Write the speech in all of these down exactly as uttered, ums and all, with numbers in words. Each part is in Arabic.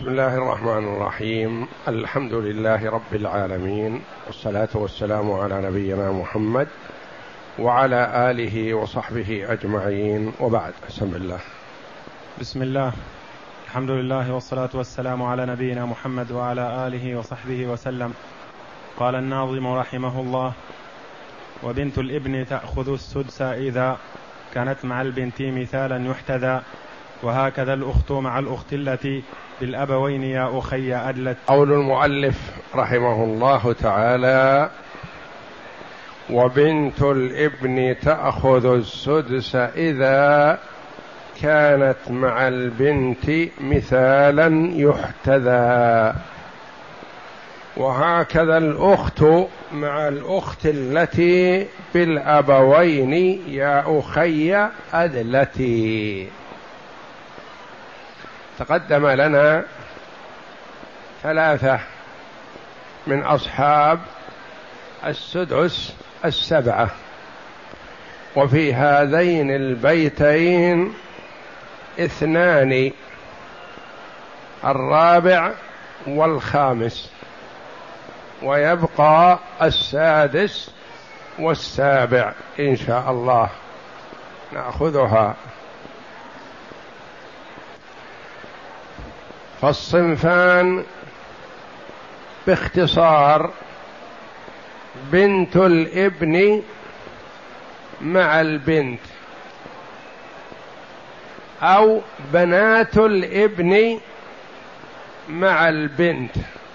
بسم الله الرحمن الرحيم. الحمد لله رب العالمين، والصلاة والسلام على نبينا محمد وعلى آله وصحبه أجمعين، وبعد. بسم الله. بسم الله، الحمد لله والصلاة والسلام على نبينا محمد وعلى آله وصحبه وسلم. قال الناظم رحمه الله: وبنت الابن تأخذ السدس إذا كانت مع البنت مثالا يحتذى، وهكذا الأخت مع الأخت التي بالأبوين يا أخي أدلت. قول المؤلف رحمه الله تعالى: وبنت الابن تأخذ السدس إذا كانت مع البنت مثالا يحتذى، وهكذا الأخت مع الأخت التي بالأبوين يا أخي أدلتي. تقدم لنا ثلاثة من أصحاب السدس السبعة، وفي هذين البيتين اثنان، الرابع والخامس، ويبقى السادس والسابع إن شاء الله نأخذها. فالصنفان باختصار: بنت الابن مع البنت، أو بنات الابن مع البنت،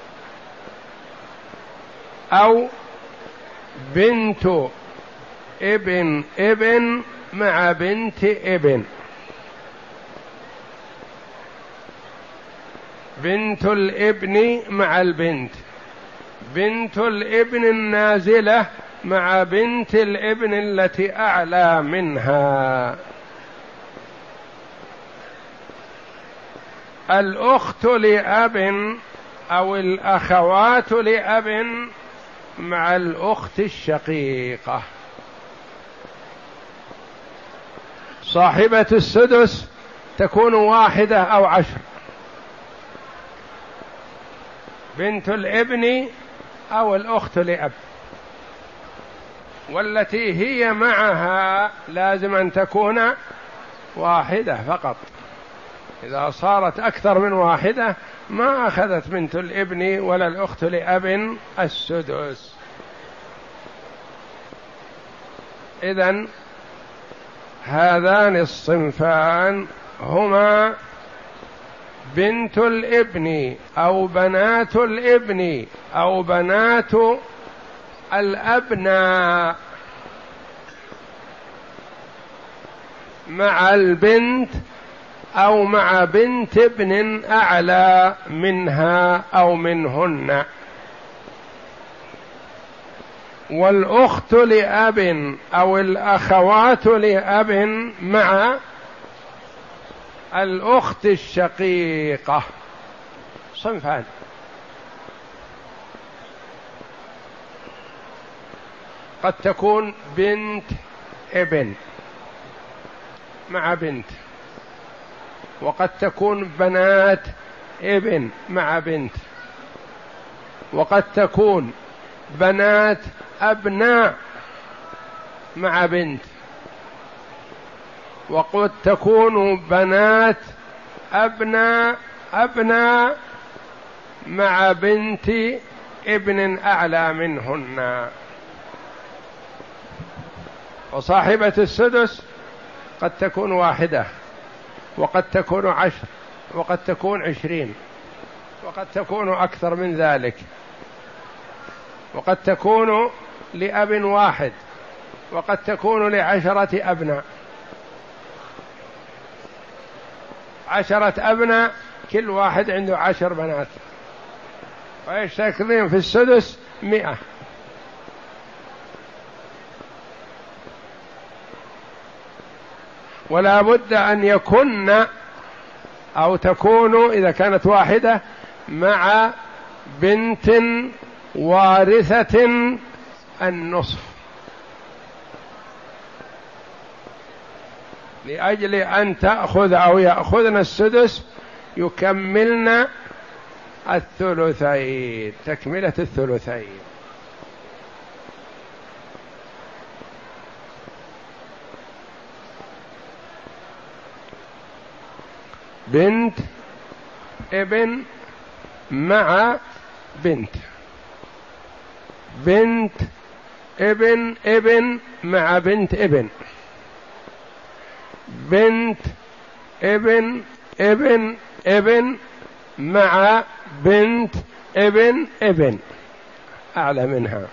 أو بنت ابن ابن مع بنت ابن. بنت الابن مع البنت، بنت الابن النازلة مع بنت الابن التي أعلى منها، الأخت لأب أو الأخوات لأب مع الأخت الشقيقة. صاحبة السدس تكون واحدة أو عشر: بنت الابن أو الأخت لأب، والتي هي معها لازم أن تكون واحدة فقط. إذا صارت أكثر من واحدة ما أخذت بنت الابن ولا الأخت لأب السدس. إذن هذان الصنفان هما بنت الابن أو بنات الابن أو بنات الأبناء مع البنت أو مع بنت ابن أعلى منها أو منهن، والأخت لأب أو الأخوات لأب مع الأخت الشقيقة. صنفان: قد تكون بنت ابن مع بنت، وقد تكون بنات ابن مع بنت، وقد تكون بنات أبناء مع بنت، وقد تكون بنات أبناء أبناء مع بنت ابن أعلى منهن. وصاحبة السدس قد تكون واحدة، وقد تكون عشر، وقد تكون عشرين، وقد تكون أكثر من ذلك، وقد تكون لأب واحد، وقد تكون لعشرة أبناء. عشرة أبناء كل واحد عنده عشر بنات، ويشتركون في السدس مئة. ولا بد أن يكون أو تكون إذا كانت واحدة مع بنت وارثة النصف، لأجل أن تأخذ أو يأخذن السدس يكملن الثلثين، تكملة الثلثين. بنت ابن مع بنت، بنت ابن ابن مع بنت ابن، بنت ابن ابن ابن مع بنت ابن ابن أعلى منها.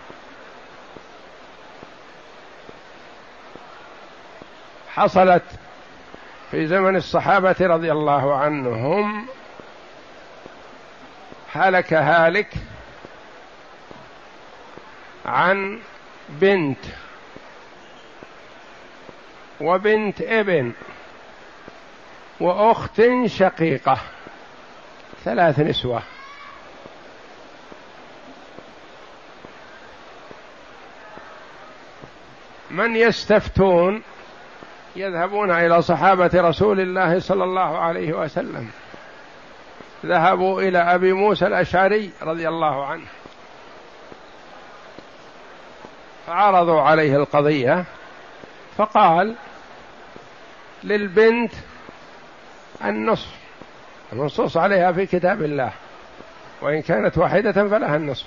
حصلت في زمن الصحابة رضي الله عنهم، هلك هالك عن بنت وبنت ابن وأخت شقيقة، ثلاث نسوة. من يستفتون يذهبون إلى صحابة رسول الله صلى الله عليه وسلم، ذهبوا إلى أبي موسى الأشعري رضي الله عنه فعرضوا عليه القضية، فقال للبنت النصف، المنصوص عليها في كتاب الله، وإن كانت واحدة فلها النصف،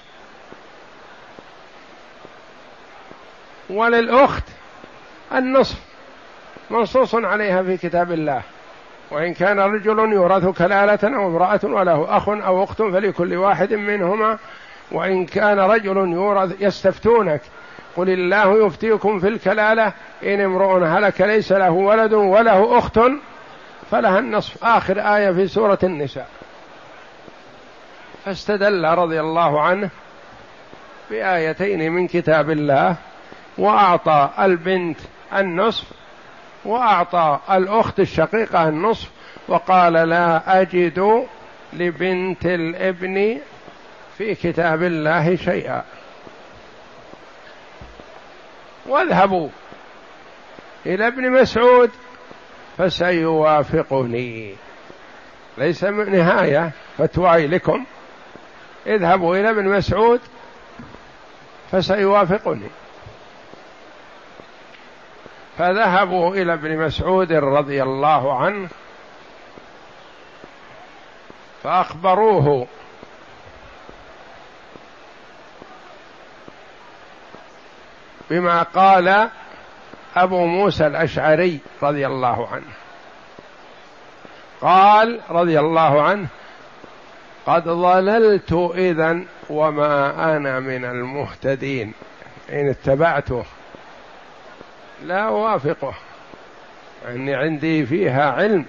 وللأخت النصف منصوص عليها في كتاب الله، وإن كان رجل يورث كلالة أو امرأة وله أخ أو أخت فلكل واحد منهما، وإن كان رجل يورث يستفتونك قل الله يفتيكم في الكلالة إن امرؤ هلك ليس له ولد وله أخت فلها النصف، آخر آية في سورة النساء. فاستدل رضي الله عنه بآيتين من كتاب الله، وأعطى البنت النصف وأعطى الأخت الشقيقة النصف، وقال لا أجد لبنت الابن في كتاب الله شيئا، واذهبوا إلى ابن مسعود فسيوافقني. ليس نهاية فتوى لكم، اذهبوا إلى ابن مسعود فسيوافقني. فذهبوا إلى ابن مسعود رضي الله عنه فأخبروه بما قال أبو موسى الأشعري رضي الله عنه. قال رضي الله عنه قد ضللت إذن وما أنا من المهتدين، إن اتبعته لا أوافقه، أني عندي فيها علم.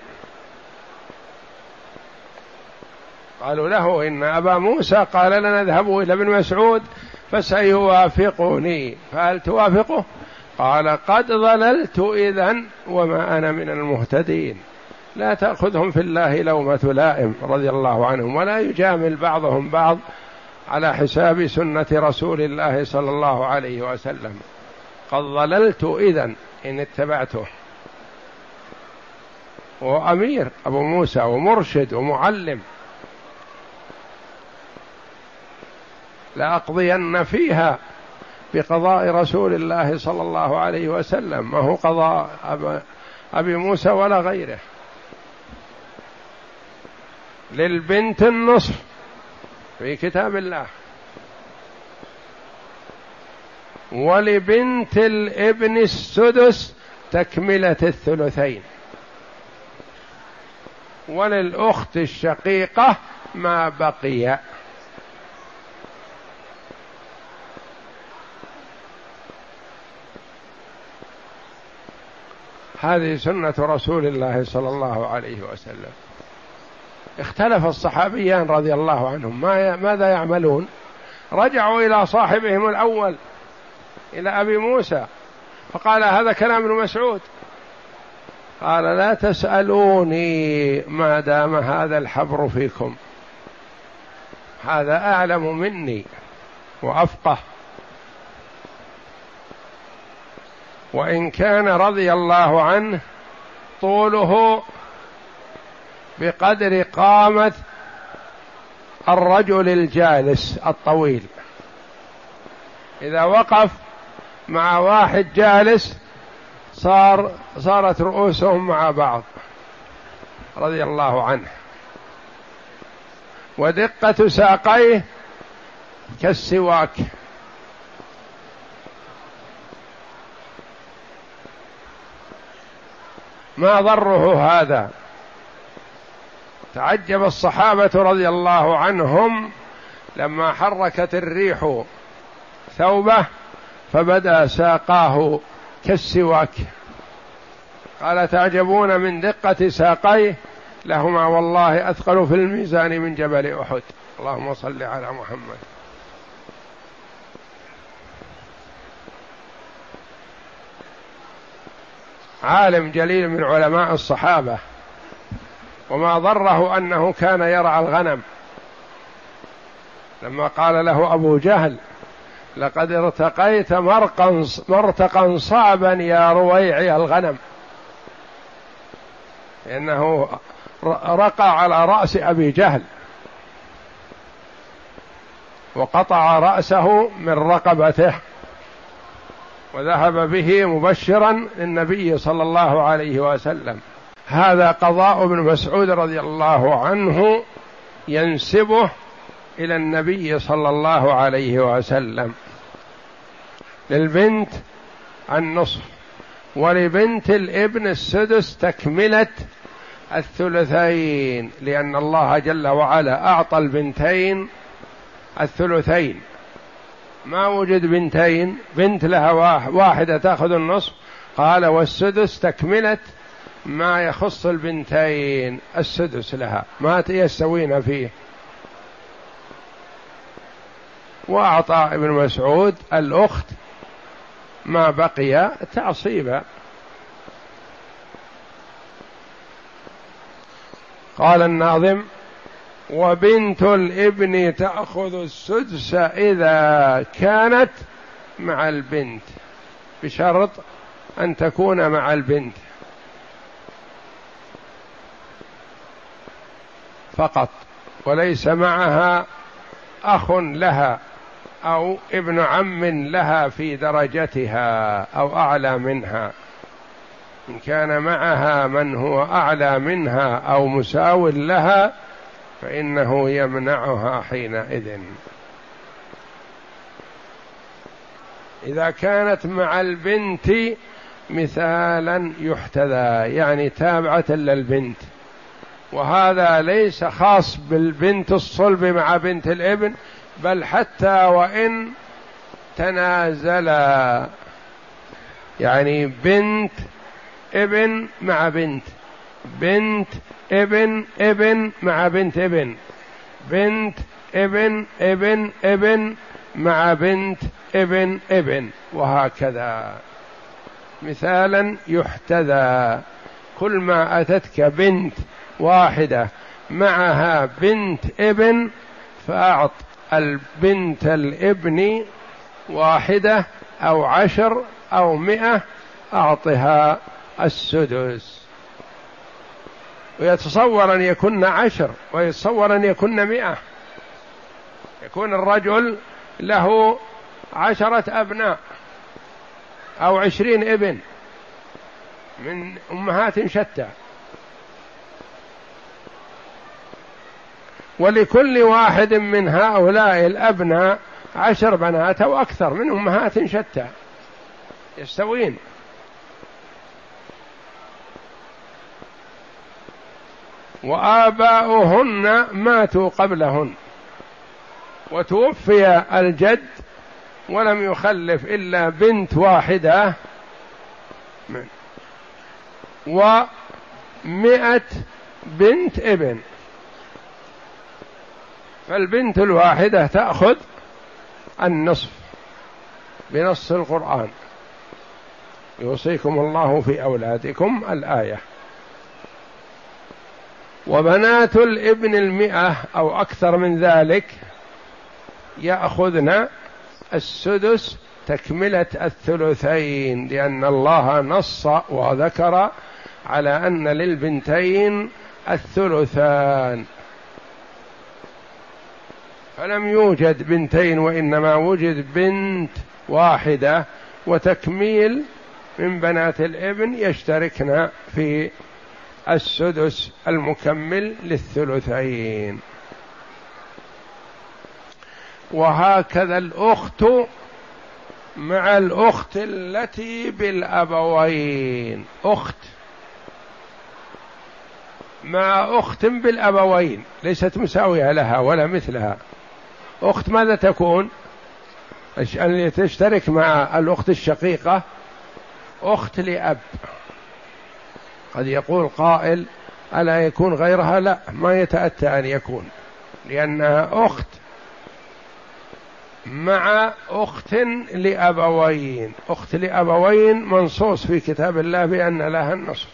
قالوا له إن أبا موسى قال لنا اذهبوا إلى ابن مسعود فسيوافقني، فهل توافقه؟ قال قد ضللت إذن وما أنا من المهتدين. لا تأخذهم في الله لومة لائم رضي الله عنهم، ولا يجامل بعضهم بعض على حساب سنة رسول الله صلى الله عليه وسلم. قد ضللت إذن إن اتبعته. وأمير أبو موسى ومرشد ومعلم، لأقضين فيها بقضاء رسول الله صلى الله عليه وسلم، ما هو قضاء أبي موسى ولا غيره. للبنت النصف في كتاب الله، ولبنت الابن السدس تكملة الثلثين، وللأخت الشقيقة ما بقي. هذه سنة رسول الله صلى الله عليه وسلم. اختلف الصحابيان رضي الله عنهم ماذا يعملون. رجعوا إلى صاحبهم الأول إلى أبي موسى فقال هذا كلام ابن مسعود، قال لا تسألوني ما دام هذا الحبر فيكم، هذا أعلم مني وأفقه. وإن كان رضي الله عنه طوله بقدر قامة الرجل الجالس الطويل، إذا وقف مع واحد جالس صار صارت رؤوسهم مع بعض رضي الله عنه. ودقة ساقيه كالسواك، ما ضره هذا. تعجب الصحابة رضي الله عنهم لما حركت الريح ثوبه فبدا ساقاه كالسواك، قال تعجبون من دقة ساقيه، لهما والله أثقل في الميزان من جبل أحد. اللهم صل على محمد. عالم جليل من علماء الصحابة، وما ضره أنه كان يرعى الغنم، لما قال له أبو جهل لقد ارتقيت مرقا مرتقا صعبا يا رويعي الغنم، إنه رقى على رأس أبي جهل وقطع رأسه من رقبته وذهب به مبشرا للنبي صلى الله عليه وسلم. هذا قضاء ابن مسعود رضي الله عنه ينسبه إلى النبي صلى الله عليه وسلم. للبنت النصف، ولبنت الابن السدس تكملة الثلثين، لأن الله جل وعلا أعطى البنتين الثلثين، ما وجد بنتين بنت لها واحدة تأخذ النصف، قال والسدس تكملة ما يخص البنتين، السدس لها ما يستوين فيه. وأعطى ابن مسعود الأخت ما بقي تعصيبا. قال الناظم: وبنت الابن تأخذ السدس إذا كانت مع البنت، بشرط أن تكون مع البنت فقط، وليس معها أخ لها أو ابن عم لها في درجتها أو أعلى منها. إن كان معها من هو أعلى منها أو مساو لها فإنه يمنعها حينئذ. إذا كانت مع البنت مثالا يحتذى، يعني تابعة للبنت، وهذا ليس خاص بالبنت الصلب مع بنت الابن، بل حتى وإن تنازلا، يعني بنت ابن مع بنت، بنت ابن ابن مع بنت ابن، بنت ابن ابن ابن مع بنت ابن ابن، وهكذا مثالا يحتذى. كل ما أتتك بنت واحدة معها بنت ابن فأعط البنت الابن واحدة أو عشر أو مئة، أعطها السدس. ويتصور أن يكون عشر، ويتصور أن يكون مئة، يكون الرجل له عشرة أبناء أو عشرين ابن من أمهات شتى، ولكل واحد من هؤلاء الأبناء عشر بنات أو أكثر من أمهات شتى يستوين. وآباؤهن ماتوا قبلهن، وتوفي الجد ولم يخلف إلا بنت واحدة ومئة بنت ابن، فالبنت الواحدة تأخذ النصف بنص القرآن: يوصيكم الله في أولادكم، الآية. وبنات الابن المئة أو أكثر من ذلك يأخذن السدس تكملة الثلثين، لأن الله نص وذكر على أن للبنتين الثلثان. فلم يوجد بنتين وإنما وجد بنت واحدة وتكميل من بنات الابن يشتركن في السدس المكمل للثلثين. وهكذا الأخت مع الأخت التي بالأبوين، أخت مع أخت بالأبوين ليست مساوية لها ولا مثلها، أخت ماذا تكون؟ اللي تشترك مع الأخت الشقيقة أخت لأب. قد يقول قائل ألا يكون غيرها؟ لا، ما يتأتى أن يكون، لأنها أخت مع أخت لأبوين. أخت لأبوين منصوص في كتاب الله بأن لها النصف،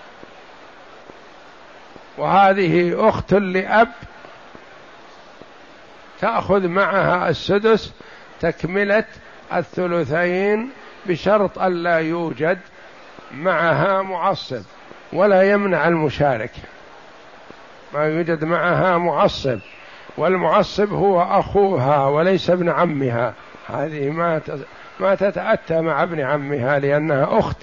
وهذه أخت لأب تأخذ معها السدس تكملة الثلثين بشرط ألا يوجد معها معصب ولا يمنع المشارك، ما يوجد معها معصب، والمعصب هو أخوها وليس ابن عمها، هذه ما ما تتأتى مع ابن عمها لأنها أخت،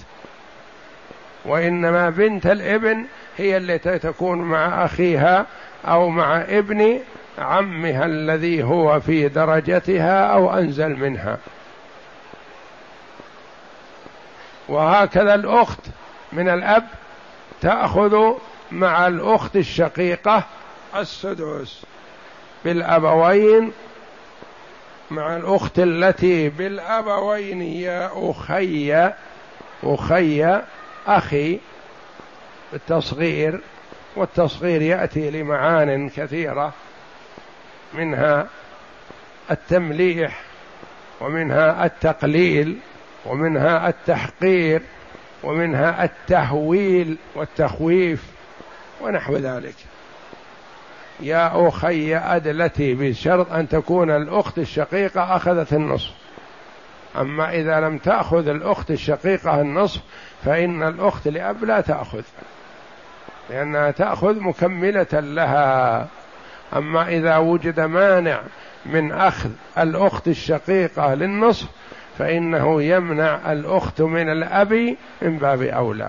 وإنما بنت الابن هي التي تكون مع أخيها أو مع ابن عمها الذي هو في درجتها أو أنزل منها. وهكذا الأخت من الأب تأخذ مع الأخت الشقيقة السدس بالأبوين مع الأخت التي بالأبوين يا أخي، أخي أخي التصغير، والتصغير يأتي لمعان كثيرة، منها التمليح ومنها التقليل ومنها التحقير ومنها التهويل والتخويف ونحو ذلك. يا أخي أدلتي، بشرط أن تكون الأخت الشقيقة أخذت النصف. أما إذا لم تأخذ الأخت الشقيقة النصف فإن الأخت لأب لا تأخذ، لأنها تأخذ مكملة لها. أما إذا وجد مانع من أخذ الأخت الشقيقة للنصف فإنه يمنع الأخت من الأب من باب أولى.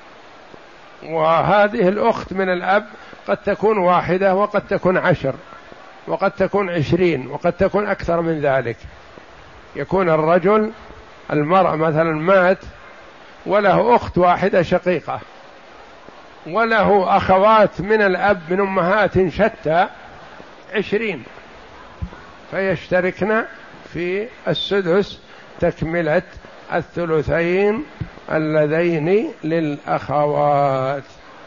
وهذه الأخت من الأب قد تكون واحدة وقد تكون عشر وقد تكون عشرين وقد تكون أكثر من ذلك. يكون الرجل المرأة مثلا مات وله أخت واحدة شقيقة وله أخوات من الأب من أمهات شتى عشرين، فيشتركن في السدس تكملة الثلثين اللذين للأخوات.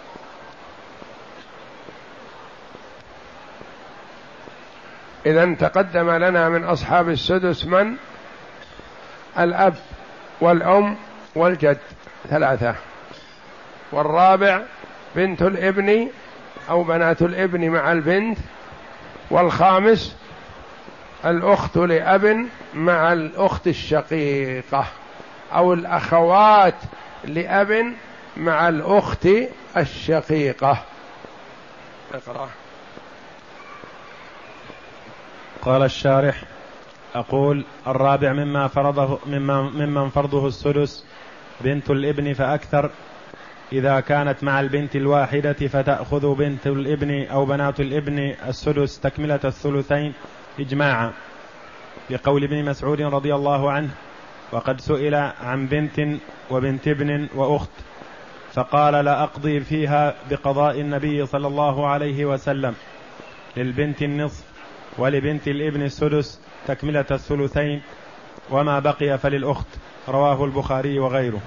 إذن تقدم لنا من أصحاب السدس من؟ الأب والأم والجد ثلاثة، والرابع بنت الابن أو بنات الابن مع البنت، والخامس الأخت لأب مع الأخت الشقيقة أو الأخوات لأب مع الأخت الشقيقة. اقرأ. قال الشارح: أقول الرابع مما فرضه مما ممن فرضه السدس بنت الابن فأكثر، إذا كانت مع البنت الواحدة فتأخذ بنت الابن أو بنات الابن السدس تكملة الثلثين إجماعا، لقول ابن مسعود رضي الله عنه: وقد سئل عن بنت وبنت ابن وأخت فقال: لا أقضي فيها بقضاء النبي صلى الله عليه وسلم، للبنت النصف ولبنت الابن السدس تكملة الثلثين، وما بقي فللأخت. رواه البخاري وغيره.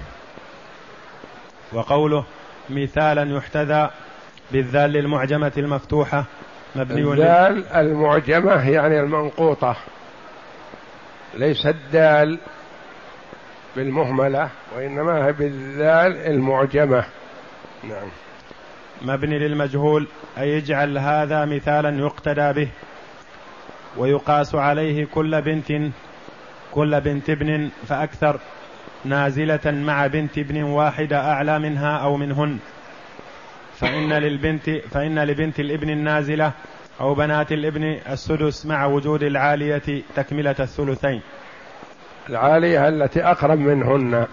وقوله مثالا يحتذى بالذال المعجمة المفتوحة مبني الذال المعجمة يعني المنقوطة، ليس الدال بالمهملة وإنما هي بالذال المعجمة. نعم. مبني للمجهول، أي يجعل هذا مثالا يقتدى به ويقاس عليه كل بنت كل بنت ابن فأكثر نازلة مع بنت ابن واحدة أعلى منها أو منهن، فإن للبنت فإن لبنت الابن النازلة أو بنات الابن السدس مع وجود العالية تكملة الثلثين. العالية التي أقرب منهن. نعم.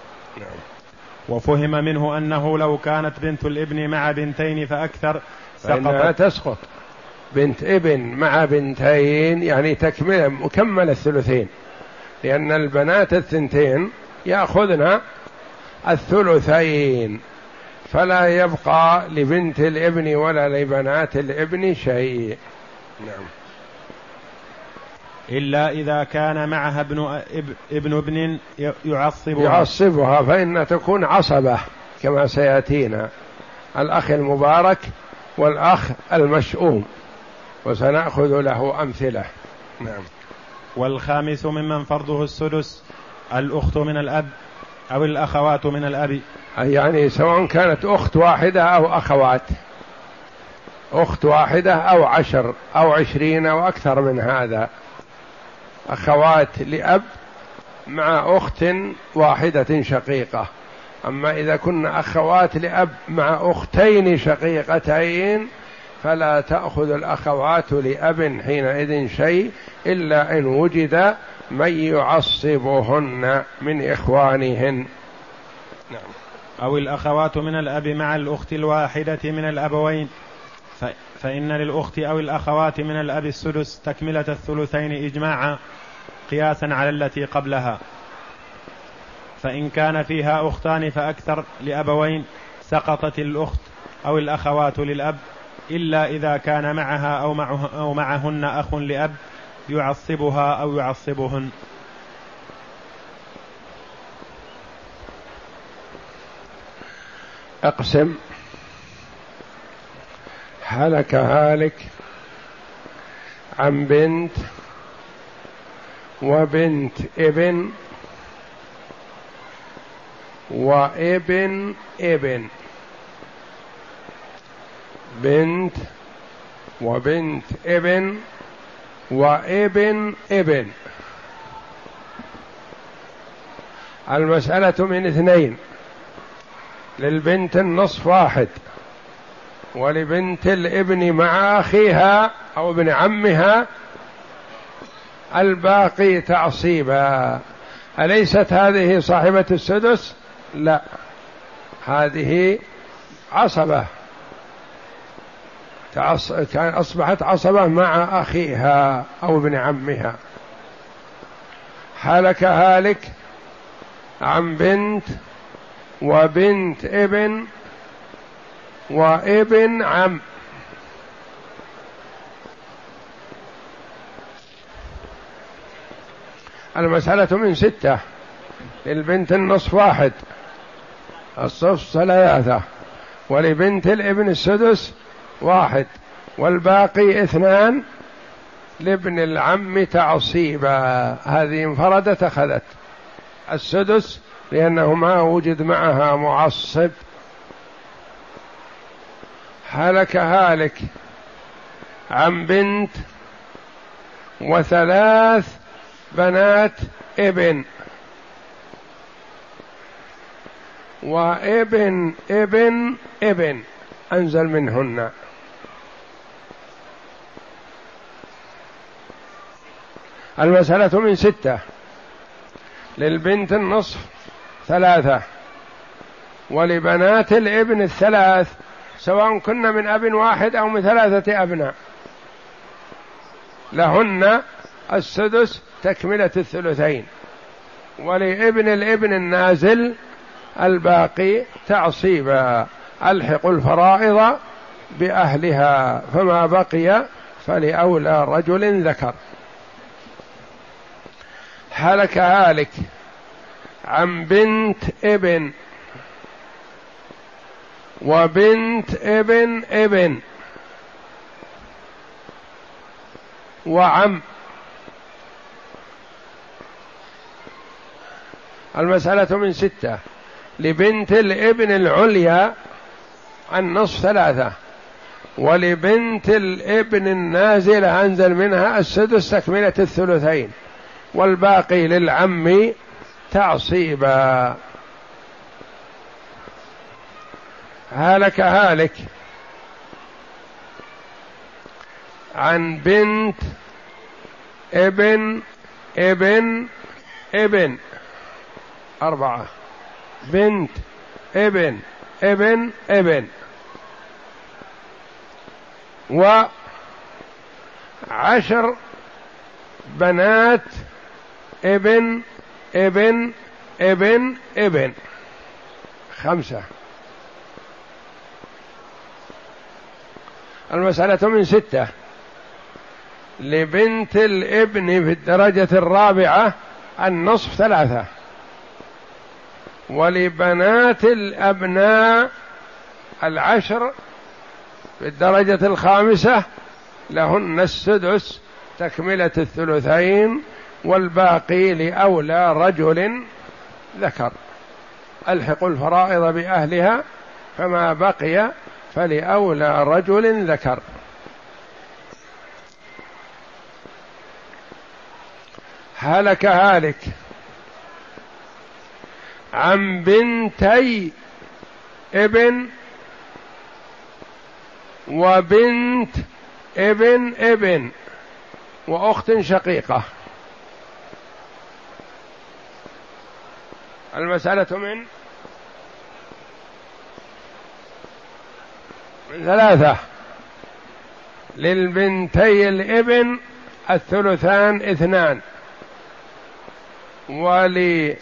وفهم منه أنه لو كانت بنت الابن مع بنتين فأكثر فإنها تسقط. بنت ابن مع بنتين يعني تكمل مكمل الثلثين، لأن البنات الثنتين يأخذن الثلثين، فلا يبقى لبنت الابن ولا لبنات الابن شيء. نعم. إلا إذا كان معها ابن ابن ابن يعصبها يعصبها فإن تكون عصبة كما سيأتينا، الأخ المبارك والأخ المشؤوم، وسنأخذ له أمثلة. نعم. والخامس ممن فرضه السدس الأخت من الأب أو الأخوات من الأب، يعني سواء كانت أخت واحدة أو أخوات، أخت واحدة أو عشر أو عشرين أو أكثر من هذا، أخوات لأب مع أخت واحدة شقيقة. أما إذا كنا أخوات لأب مع أختين شقيقتين فلا تأخذ الأخوات لأب حينئذ شيء، إلا إن وجد من يعصبهن من إخوانهن. نعم. أو الأخوات من الأب مع الأخت الواحدة من الأبوين، فإن للأخت أو الأخوات من الأب السدس تكملة الثلثين إجماعا قياسا على التي قبلها. فإن كان فيها أختان فأكثر لأبوين سقطت الأخت أو الأخوات للأب، إلا إذا كان معها أو, معه أو معهن أخ لأب يعصبها أو يعصبهن. أقسم. هلك هالك عن بنت وبنت ابن وابن ابن، بنت وبنت ابن وابن ابن. المسألة من اثنين، للبنت النصف واحد، ولبنت الابن مع أخيها أو ابن عمها الباقي تعصيبا. أليست هذه صاحبة السدس؟ لا، هذه عصبة، كان أصبحت عصبة مع أخيها أو ابن عمها. هلك هالك عن بنت وبنت ابن وابن عم. المسألة من ستة، للبنت النصف واحد، الصف ثلاثة، ولبنت الابن السدس واحد، والباقي اثنان لابن العم تعصيبا. هذه انفردت أخذت السدس لأنه ما وجد معها معصب. هلك هالك عن بنت وثلاث بنات ابن وابن ابن ابن أنزل منهن. المسألة من ستة، للبنت النصف ثلاثة، ولبنات الابن الثلاث سواء كنا من أب واحد أو من ثلاثة أبناء، لهن السدس تكملة الثلثين، ولابن الابن النازل الباقي تعصيبا. ألحق الفرائض بأهلها، فما بقي فلأولى رجل ذكر. هلك هالك عن بنت ابن وبنت ابن ابن وعم. المسألة من ستة، لبنت الابن العليا النصف ثلاثة، ولبنت الابن النازل أنزل منها السدس تكملة الثلثين، والباقي للعم تعصيبا. هلك هالك عن بنت ابن ابن ابن أربعة، بنت ابن ابن ابن، وعشر بنات ابن ابن ابن ابن، خمسة. المسألة من ستة. لبنت الابن في الدرجة الرابعة النصف ثلاثة، ولبنات الأبناء العشر في الدرجة الخامسة لهن السدس تكملة الثلثين، والباقي لأولى رجل ذكر. ألحق الفرائض بأهلها، فما بقي فلأولى رجل ذكر. هلك هالك عن بنتي ابن وبنت ابن ابن وأخت شقيقة. المسألة من من ثلاثة. للبنتي الابن الثلثان اثنان، ولأخت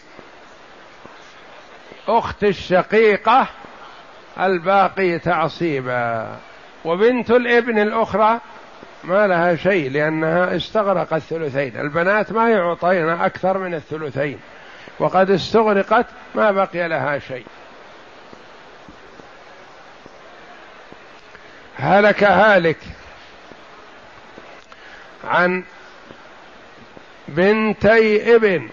الشقيقة الباقي تعصيبا، وبنت الابن الأخرى ما لها شيء لأنها استغرقت الثلثين. البنات ما يعطين أكثر من الثلثين، وقد استغرقت ما بقي لها شيء. هلك هالك عن بنتي ابن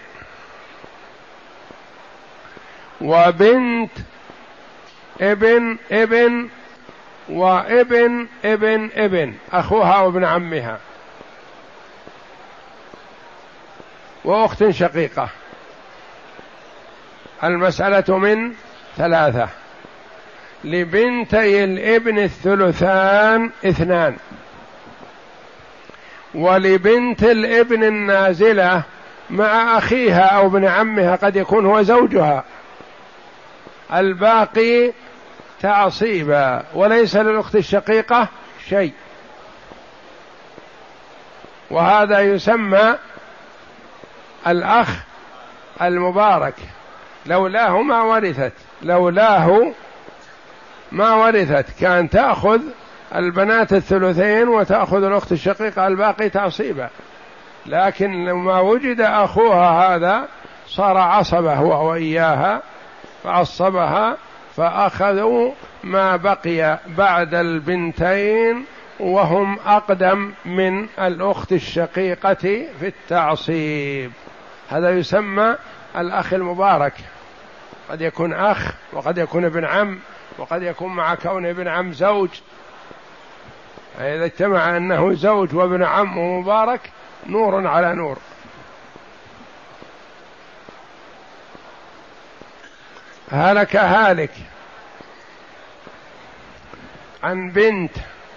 وبنت ابن ابن وابن ابن ابن، أخوها وابن عمها، وأخت شقيقة. المسألة من ثلاثة. لبنتي الابن الثلثان اثنان، ولبنت الابن النازلة مع أخيها أو ابن عمها قد يكون هو زوجها الباقي تعصيبا، وليس للأخت الشقيقة شيء. وهذا يسمى الأخ المبارك، لولاه ما ورثت، لولاه ما ورثت، كان تأخذ البنات الثلثين وتأخذ الأخت الشقيقة الباقي تعصيبا، لكن لما وجد أخوها هذا صار عصبة هو وإياها فعصبها، فأخذوا ما بقي بعد البنتين وهم أقدم من الأخت الشقيقة في التعصيب. هذا يسمى الأخ المبارك، قد يكون أخ وقد يكون ابن عم، وقد يكون مع كون ابن عم زوج. إذا اجتمع أنه زوج وابن عم ومبارك نور على نور. هلك هالك عن بنت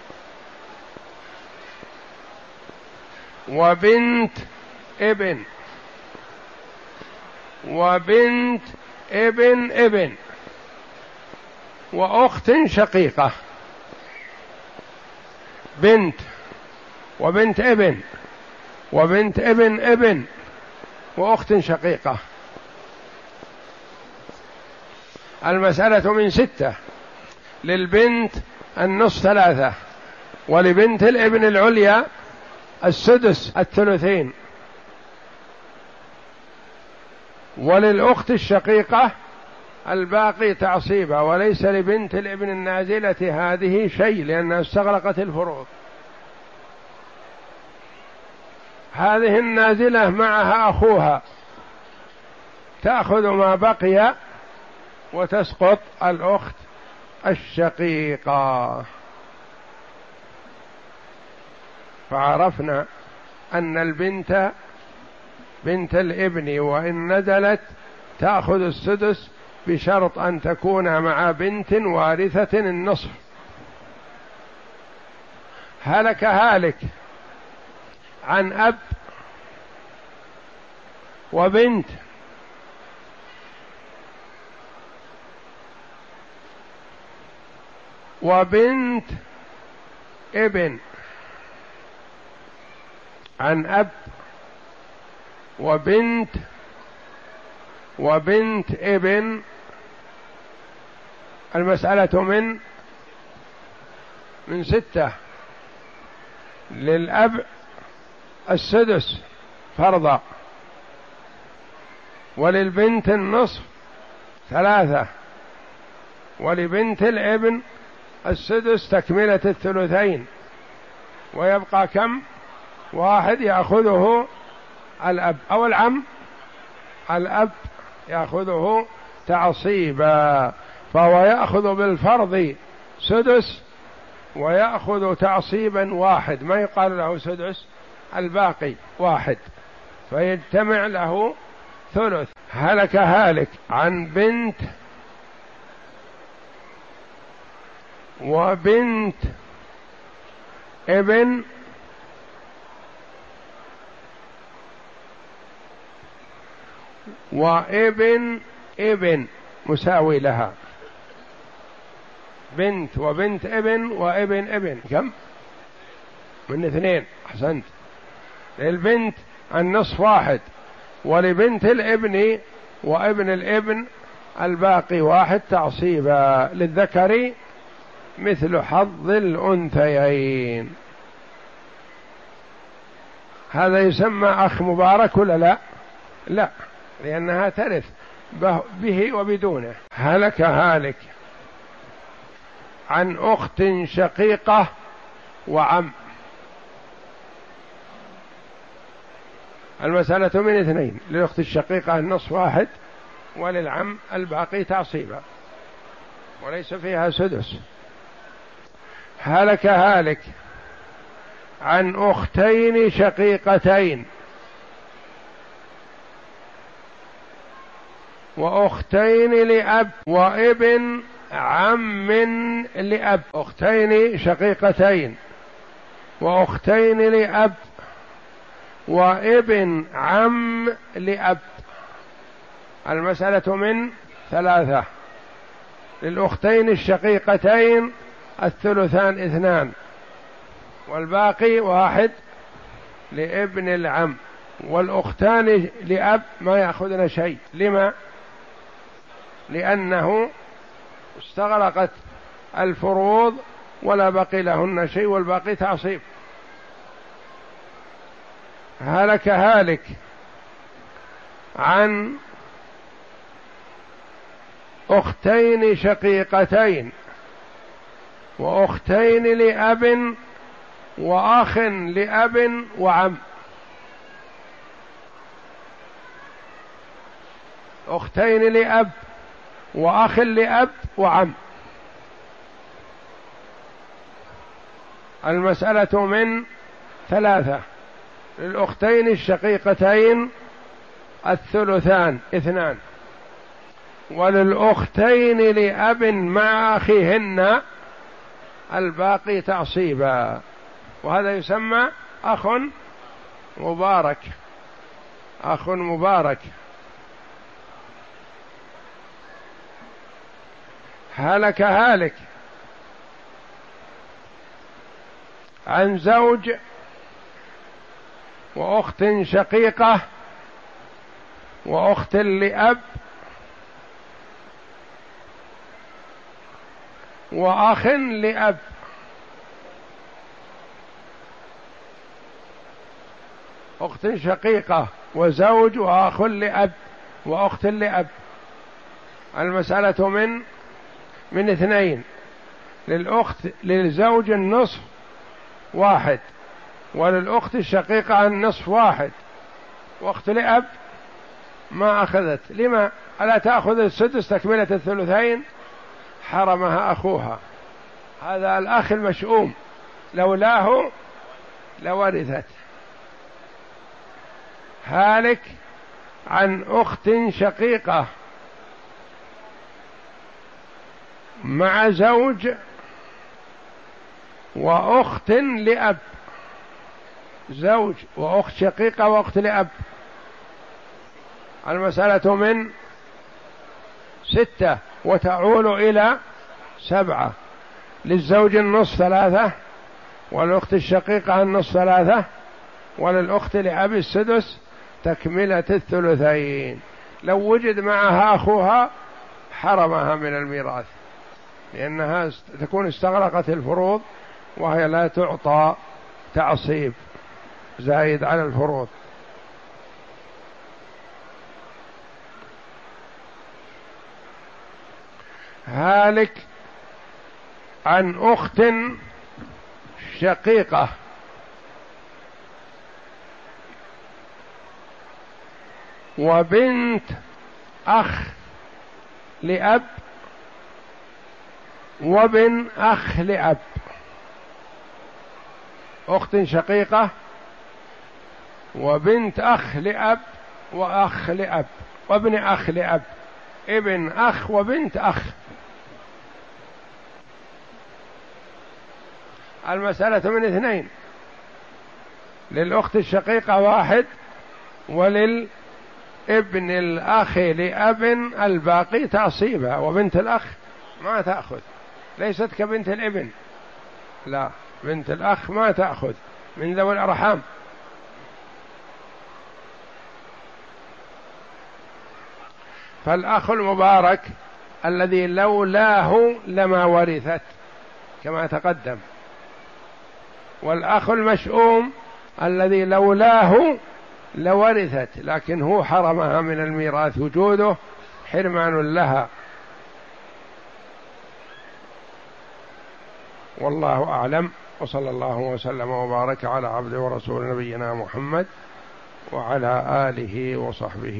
وبنت ابن وبنت ابن ابن وأخت شقيقة. بنت وبنت ابن وبنت ابن ابن وأخت شقيقة. المسألة من ستة. للبنت النصف ثلاثة، ولبنت الابن العليا السدس الثلثين، وللأخت الشقيقة الباقي تعصيبا، وليس لبنت الابن النازلة هذه شيء لأنها استغرقت الفروض. هذه النازلة معها أخوها تأخذ ما بقي وتسقط الأخت الشقيقة. فعرفنا أن البنت بنت الابن وإن نزلت تأخذ السدس بشرط أن تكون مع بنت وارثة النصف. هلك هالك عن أب وبنت وبنت ابن، عن أب وبنت وبنت ابن. المسألة من من ستة. للأب السدس فرضا، وللبنت النصف ثلاثة، ولبنت الابن السدس تكملة الثلثين، ويبقى كم؟ واحد يأخذه الأب أو العم. الأب يأخذه تعصيبا، فهو يأخذ بالفرض سدس ويأخذ تعصيبا واحد، ما يقال له سدس، الباقي واحد، فيجتمع له ثلث. هلك هالك عن بنت وبنت ابن وابن ابن مساوي لها. بنت وبنت ابن وابن ابن كم؟ من اثنين. أحسنت. للبنت النصف واحد، ولبنت الابن وابن الابن الباقي واحد تعصيبا. للذكر مثل حظ الأنثيين. هذا يسمى أخ مبارك ولا لا؟ لا، لأنها ترث به وبدونه. هلك هالك عن أخت شقيقة وعم. المسألة من اثنين، للأخت الشقيقة النصف واحد، وللعم الباقي تعصيبا، وليس فيها سدس. هلك هالك عن أختين شقيقتين وأختين لأب وابن عم لأب. أختين شقيقتين وأختين لأب وابن عم لأب. المسألة من ثلاثة. للأختين الشقيقتين الثلثان اثنان، والباقي واحد لابن العم. والأختان لأب ما يأخذن شيء. لما؟ لأنه استغرقت الفروض ولا بقي لهن شيء، والباقي تعصيب. هلك هالك عن أختين شقيقتين وأختين لأب وأخ لأب وعم. أختين لأب وأخ لأب وعم. المسألة من ثلاثة. للأختين الشقيقتين الثلثان اثنان، وللأختين لأب مع أخيهن الباقي تعصيبا. وهذا يسمى أخ مبارك. أخ مبارك. هلك هالك عن زوج وأخت شقيقة وأخت لأب وأخ لأب. أخت شقيقة وزوج وأخ لأب وأخت لأب. المسألة من من اثنين. للأخت للزوج النصف واحد، وللأخت الشقيقة النصف واحد، وأخت لأب ما أخذت. لما؟ ألا تأخذ السدس تكملة الثلثين؟ حرمها أخوها. هذا الأخ المشؤوم، لولاه لورثت. هالك عن أخت شقيقة مع زوج وأخت لأب، زوج وأخت شقيقة وأخت لأب. المسألة من ستة وتعول إلى سبعة. للزوج النصف ثلاثة، والأخت الشقيقة النصف ثلاثة، وللأخت لأب السدس تكملة الثلثين. لو وجد معها أخوها حرمها من الميراث، لأنها تكون استغرقت الفروض وهي لا تعطى تعصيب زايد على الفروض. هالك عن أخت شقيقة وبنت أخ لأب وابن أخ لأب. أخت شقيقة وبنت أخ لأب وأخ لأب وابن أخ لأب، ابن أخ وبنت أخ. المسألة من اثنين، للأخت الشقيقة واحد، وللابن الأخ لأب الباقي تعصيبها، وبنت الأخ ما تأخذ، ليست كبنت الابن، لا، بنت الأخ ما تأخذ من ذوي الأرحام. فالأخ المبارك الذي لولاه لما ورثت كما تقدم، والأخ المشؤوم الذي لولاه لورثت، لكن هو حرمها من الميراث، وجوده حرمان لها. والله أعلم، وصلى الله وسلم وبارك على عبد ورسول نبينا محمد وعلى آله وصحبه.